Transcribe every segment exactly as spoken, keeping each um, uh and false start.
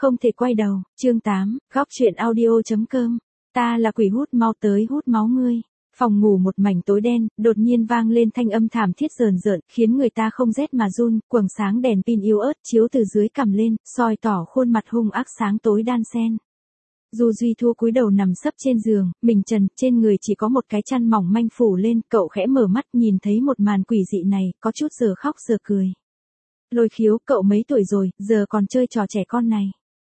Không thể quay đầu, chương tám, góc truyện audio.com. Ta là quỷ hút mau tới hút máu ngươi. Phòng ngủ một mảnh tối đen, đột nhiên vang lên thanh âm thảm thiết rờn rợn, khiến người ta không rét mà run, quầng sáng đèn pin yếu ớt chiếu từ dưới cằm lên, soi tỏ khuôn mặt hung ác sáng tối đan xen. Du Duy Thu cúi đầu nằm sấp trên giường, mình trần, trên người chỉ có một cái chăn mỏng manh phủ lên, cậu khẽ mở mắt nhìn thấy một màn quỷ dị này, có chút giờ khóc giờ cười. Lôi Khiếu, cậu mấy tuổi rồi, giờ còn chơi trò trẻ con này.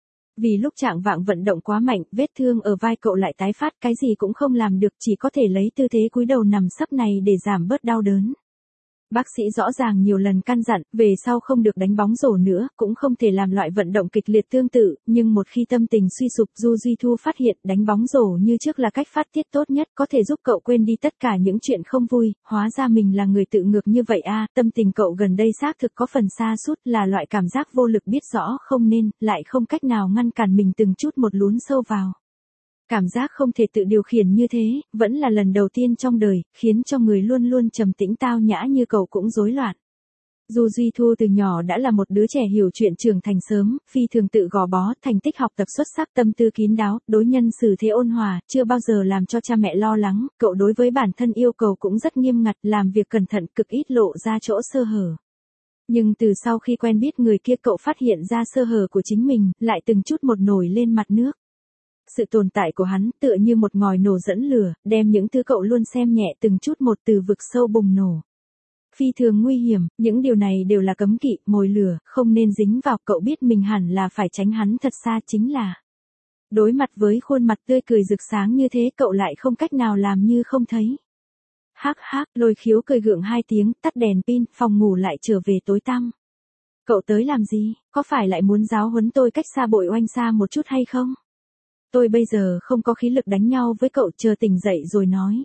Vì lúc trạng vạng vận động quá mạnh, vết thương ở vai cậu lại tái phát, cái gì cũng không làm được, chỉ có thể lấy tư thế cúi đầu nằm sấp này để giảm bớt đau đớn. Bác sĩ rõ ràng nhiều lần căn dặn, về sau không được đánh bóng rổ nữa, cũng không thể làm loại vận động kịch liệt tương tự, nhưng một khi tâm tình suy sụp, Du Duy Thu phát hiện đánh bóng rổ như trước là cách phát tiết tốt nhất, có thể giúp cậu quên đi tất cả những chuyện không vui, hóa ra mình là người tự ngược như vậy a. Tâm tình cậu gần đây xác thực có phần sa sút, là loại cảm giác vô lực biết rõ không nên, lại không cách nào ngăn cản mình từng chút một lún sâu vào. Cảm giác không thể tự điều khiển như thế, vẫn là lần đầu tiên trong đời, khiến cho người luôn luôn trầm tĩnh tao nhã như cậu cũng rối loạn. Du Duy Thu từ nhỏ đã là một đứa trẻ hiểu chuyện trưởng thành sớm, phi thường tự gò bó, thành tích học tập xuất sắc, tâm tư kín đáo, đối nhân xử thế ôn hòa, chưa bao giờ làm cho cha mẹ lo lắng, cậu đối với bản thân yêu cầu cũng rất nghiêm ngặt, làm việc cẩn thận, cực ít lộ ra chỗ sơ hở. Nhưng từ sau khi quen biết người kia cậu phát hiện ra sơ hở của chính mình, lại từng chút một nổi lên mặt nước. Sự tồn tại của hắn tựa như một ngòi nổ dẫn lửa, đem những thứ cậu luôn xem nhẹ từng chút một từ vực sâu bùng nổ. Phi thường nguy hiểm, những điều này đều là cấm kỵ, mồi lửa, không nên dính vào, cậu biết mình hẳn là phải tránh hắn thật xa, chính là đối mặt với khuôn mặt tươi cười rực sáng như thế cậu lại không cách nào làm như không thấy. Hắc hắc, Lôi Khiếu cười gượng hai tiếng, tắt đèn pin, phòng ngủ lại trở về tối tăm. Cậu tới làm gì, có phải lại muốn giáo huấn tôi cách xa bội oanh xa một chút hay không? Tôi bây giờ không có khí lực đánh nhau với cậu, chờ tỉnh dậy rồi nói.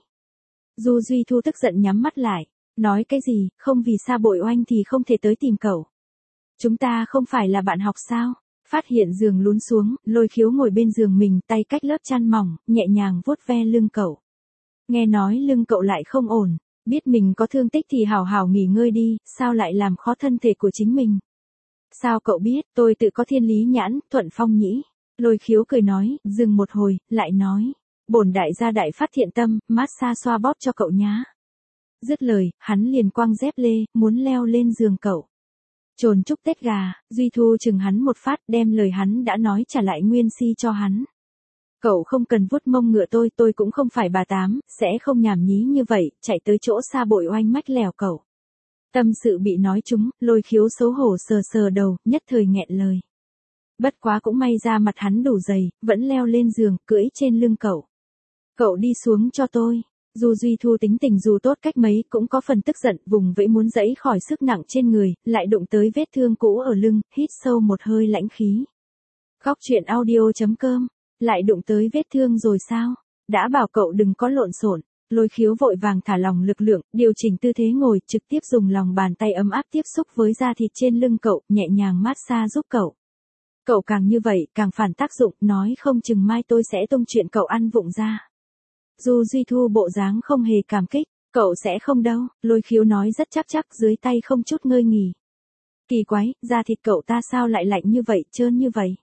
Du Duy Thu tức giận nhắm mắt lại. Nói cái gì, không vì Sa Bội Oanh thì không thể tới tìm cậu. Chúng ta không phải là bạn học sao? Phát hiện giường lún xuống, Lôi Khiếu ngồi bên giường mình, tay cách lớp chăn mỏng, nhẹ nhàng vuốt ve lưng cậu. Nghe nói lưng cậu lại không ổn, biết mình có thương tích thì hảo hảo nghỉ ngơi đi, sao lại làm khó thân thể của chính mình? Sao cậu biết, tôi tự có thiên lý nhãn, thuận phong nhĩ. Lôi Khiếu cười nói, dừng một hồi, lại nói. Bổn đại gia đại phát thiện tâm, massage xoa bóp cho cậu nhá. Dứt lời, hắn liền quăng dép lê, muốn leo lên giường cậu. Trồn chúc Tết gà, Duy Thu chừng hắn một phát, đem lời hắn đã nói trả lại nguyên si cho hắn. Cậu không cần vuốt mông ngựa tôi, tôi cũng không phải bà tám, sẽ không nhảm nhí như vậy, chạy tới chỗ Sa Bội Oanh mách lèo cậu. Tâm sự bị nói trúng, Lôi Khiếu xấu hổ sờ sờ đầu, nhất thời nghẹn lời. Bất quá cũng may ra mặt hắn đủ dày, vẫn leo lên giường, cưỡi trên lưng cậu. Cậu đi xuống cho tôi. Dù Duy Thu tính tình dù tốt cách mấy cũng có phần tức giận, vùng vẫy muốn dẫy khỏi sức nặng trên người, lại đụng tới vết thương cũ ở lưng, hít sâu một hơi lãnh khí. Góc truyện audio.com, lại đụng tới vết thương rồi sao? Đã bảo cậu đừng có lộn xộn. Lôi Khiếu vội vàng thả lỏng lực lượng, điều chỉnh tư thế ngồi, trực tiếp dùng lòng bàn tay ấm áp tiếp xúc với da thịt trên lưng cậu, nhẹ nhàng massage giúp cậu. Cậu càng như vậy, càng phản tác dụng, nói không chừng mai tôi sẽ tung chuyện cậu ăn vụng ra. Du Duy Thu bộ dáng không hề cảm kích, cậu sẽ không đâu, Lôi Khiếu nói rất chắc chắc, dưới tay không chút ngơi nghỉ. Kỳ quái, da thịt cậu ta sao lại lạnh như vậy, trơn như vậy?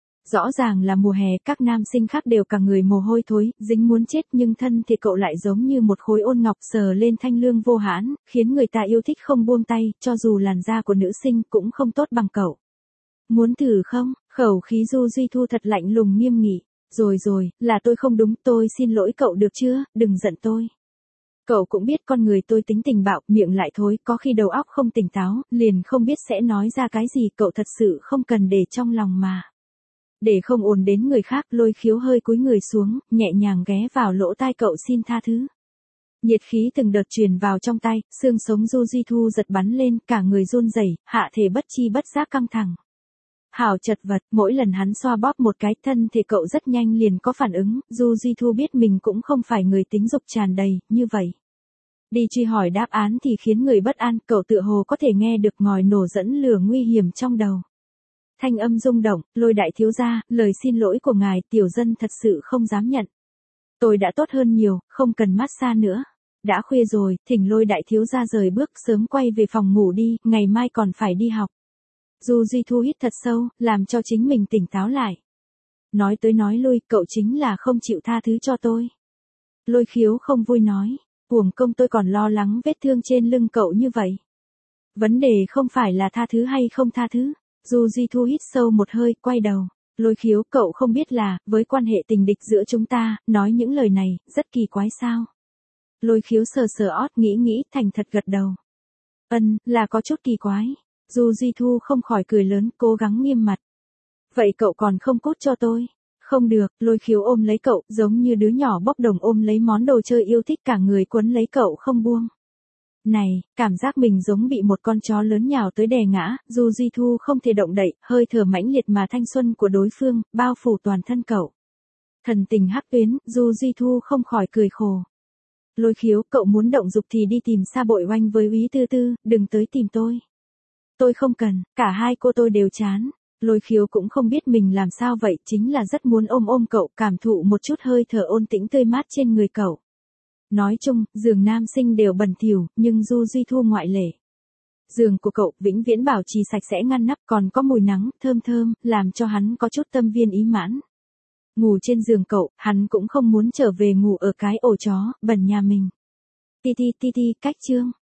Rõ ràng là mùa hè, các nam sinh khác đều cả người mồ hôi thối, dính muốn chết, nhưng thân thì cậu lại giống như một khối ôn ngọc sờ lên thanh lương vô hãn, khiến người ta yêu thích không buông tay, cho dù làn da của nữ sinh cũng không tốt bằng cậu. Muốn thử không? Khẩu khí Du Duy Thu thật lạnh lùng nghiêm nghị. Rồi rồi, là tôi không đúng, tôi xin lỗi cậu được chưa, đừng giận tôi. Cậu cũng biết con người tôi tính tình bạo, miệng lại thối, có khi đầu óc không tỉnh táo, liền không biết sẽ nói ra cái gì, cậu thật sự không cần để trong lòng mà. Để không ồn đến người khác, Lôi Khiếu hơi cúi người xuống, nhẹ nhàng ghé vào lỗ tai cậu xin tha thứ. Nhiệt khí từng đợt truyền vào trong tay, xương sống Du Duy Thu giật bắn lên, cả người run rẩy, hạ thể bất chi bất giác căng thẳng. Hảo chật vật, mỗi lần hắn xoa bóp một cái, thân thì cậu rất nhanh liền có phản ứng, Du Duy Thu biết mình cũng không phải người tính dục tràn đầy, như vậy. Đi truy hỏi đáp án thì khiến người bất an, cậu tựa hồ có thể nghe được ngòi nổ dẫn lửa nguy hiểm trong đầu. Thanh âm rung động, Lôi đại thiếu gia, lời xin lỗi của ngài, tiểu dân thật sự không dám nhận. Tôi đã tốt hơn nhiều, không cần massage nữa. Đã khuya rồi, thỉnh Lôi đại thiếu gia rời bước, sớm quay về phòng ngủ đi, ngày mai còn phải đi học. Du Di Thu hít thật sâu, làm cho chính mình tỉnh táo lại. Nói tới nói lui, cậu chính là không chịu tha thứ cho tôi. Lôi Khiếu không vui nói, uổng công tôi còn lo lắng vết thương trên lưng cậu như vậy. Vấn đề không phải là tha thứ hay không tha thứ. Du Di Thu hít sâu một hơi, quay đầu. Lôi Khiếu, cậu không biết là, với quan hệ tình địch giữa chúng ta, nói những lời này, rất kỳ quái sao. Lôi Khiếu sờ sờ ót nghĩ nghĩ, thành thật gật đầu. Ân, là có chút kỳ quái. Du Di Thu không khỏi cười lớn, cố gắng nghiêm mặt. Vậy cậu còn không cút cho tôi. Không được, Lôi Khiếu ôm lấy cậu, giống như đứa nhỏ bốc đồng ôm lấy món đồ chơi yêu thích, cả người quấn lấy cậu không buông. Này, cảm giác mình giống bị một con chó lớn nhào tới đè ngã, Du Di Thu không thể động đậy, hơi thở mãnh liệt mà thanh xuân của đối phương, bao phủ toàn thân cậu. Thần tình hắc tuyến, Du Di Thu không khỏi cười khổ. Lôi Khiếu, cậu muốn động dục thì đi tìm Sa Bội Oanh với Úy Tư Tư, đừng tới tìm tôi. Tôi không cần, cả hai cô tôi đều chán. Lôi Khiếu cũng không biết mình làm sao vậy, chính là rất muốn ôm ôm cậu, cảm thụ một chút hơi thở ôn tĩnh tươi mát trên người cậu. Nói chung, giường nam sinh đều bẩn thỉu, nhưng Du Di Thu ngoại lệ. Giường của cậu vĩnh viễn bảo trì sạch sẽ ngăn nắp, còn có mùi nắng, thơm thơm, làm cho hắn có chút tâm viên ý mãn. Ngủ trên giường cậu, hắn cũng không muốn trở về ngủ ở cái ổ chó, bẩn nhà mình. Ti ti ti ti, cách chương.